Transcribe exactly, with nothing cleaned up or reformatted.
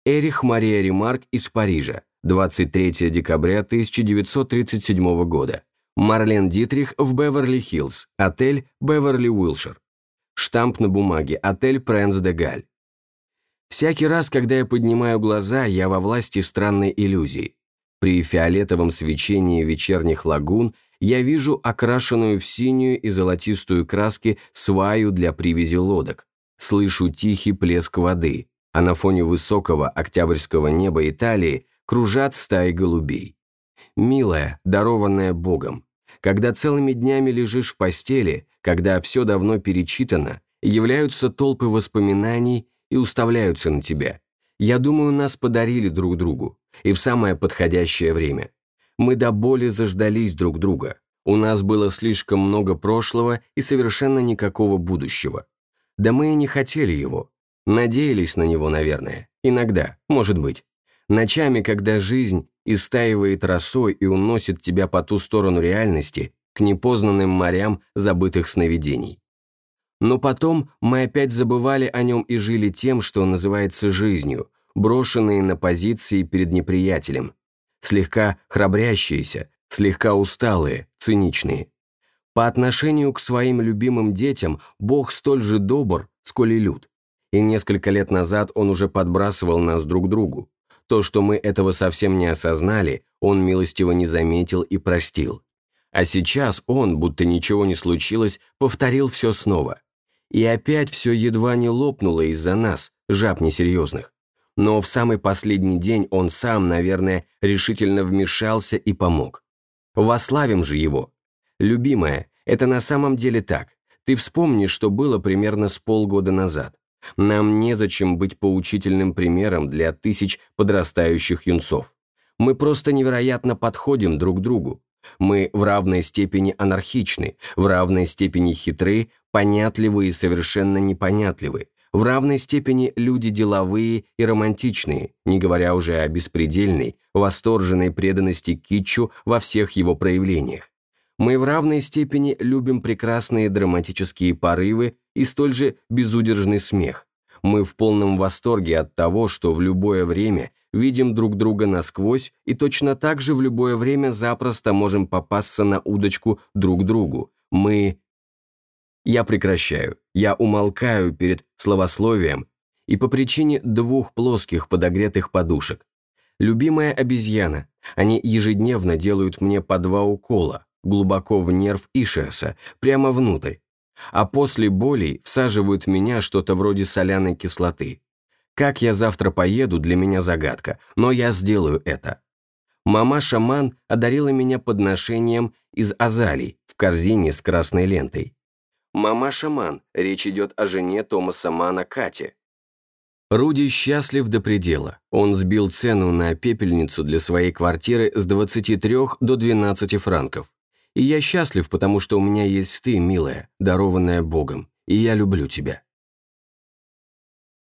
Эрих Мария Ремарк из Парижа, двадцать третьего декабря тысяча девятьсот тридцать седьмого года. Марлен Дитрих в Беверли-Хиллз, отель Беверли-Уилшир. Штамп на бумаге, отель Пренс де Галь. Всякий раз, когда я поднимаю глаза, я во власти странной иллюзии. При фиолетовом свечении вечерних лагун я вижу окрашенную в синюю и золотистую краски сваю для привязи лодок. Слышу тихий плеск воды, а на фоне высокого октябрьского неба Италии кружат стаи голубей. Милая, дарованная Богом, когда целыми днями лежишь в постели, когда все давно перечитано, являются толпы воспоминаний и уставляются на тебя. Я думаю, нас подарили друг другу, и в самое подходящее время. Мы до боли заждались друг друга. У нас было слишком много прошлого и совершенно никакого будущего. Да мы и не хотели его. Надеялись на него, наверное. Иногда, может быть. Ночами, когда жизнь истаивает росой и уносит тебя по ту сторону реальности, к непознанным морям забытых сновидений. Но потом мы опять забывали о нем и жили тем, что называется жизнью, брошенные на позиции перед неприятелем, слегка храбрящиеся, слегка усталые, циничные. По отношению к своим любимым детям Бог столь же добр, сколь и лют. И несколько лет назад Он уже подбрасывал нас друг другу. То, что мы этого совсем не осознали, Он милостиво не заметил и простил. А сейчас Он, будто ничего не случилось, повторил все снова. И опять все едва не лопнуло из-за нас, жаб несерьезных. Но в самый последний день Он сам, наверное, решительно вмешался и помог. Восславим же Его. Любимая, это на самом деле так. Ты вспомни, что было примерно с полгода назад. Нам незачем быть поучительным примером для тысяч подрастающих юнцов. Мы просто невероятно подходим друг другу. Мы в равной степени анархичны, в равной степени хитры, понятливы и совершенно непонятливы, в равной степени люди деловые и романтичные, не говоря уже о беспредельной, восторженной преданности китчу во всех его проявлениях. Мы в равной степени любим прекрасные драматические порывы и столь же безудержный смех. Мы в полном восторге от того, что в любое время видим друг друга насквозь и точно так же в любое время запросто можем попасться на удочку друг другу. Мы... Я прекращаю, я умолкаю перед словословием и по причине двух плоских подогретых подушек. Любимая обезьяна, они ежедневно делают мне по два укола, глубоко в нерв ишиаса, прямо внутрь, а после болей всаживают в меня что-то вроде соляной кислоты. Как я завтра поеду, для меня загадка, но я сделаю это. Мама-шаман одарила меня подношением из азалий в корзине с красной лентой. Мама-шаман, речь идет о жене Томаса Мана Кате. Руди счастлив до предела. Он сбил цену на пепельницу для своей квартиры с двадцати трёх до двенадцати франков. И я счастлив, потому что у меня есть ты, милая, дарованная Богом, и я люблю тебя.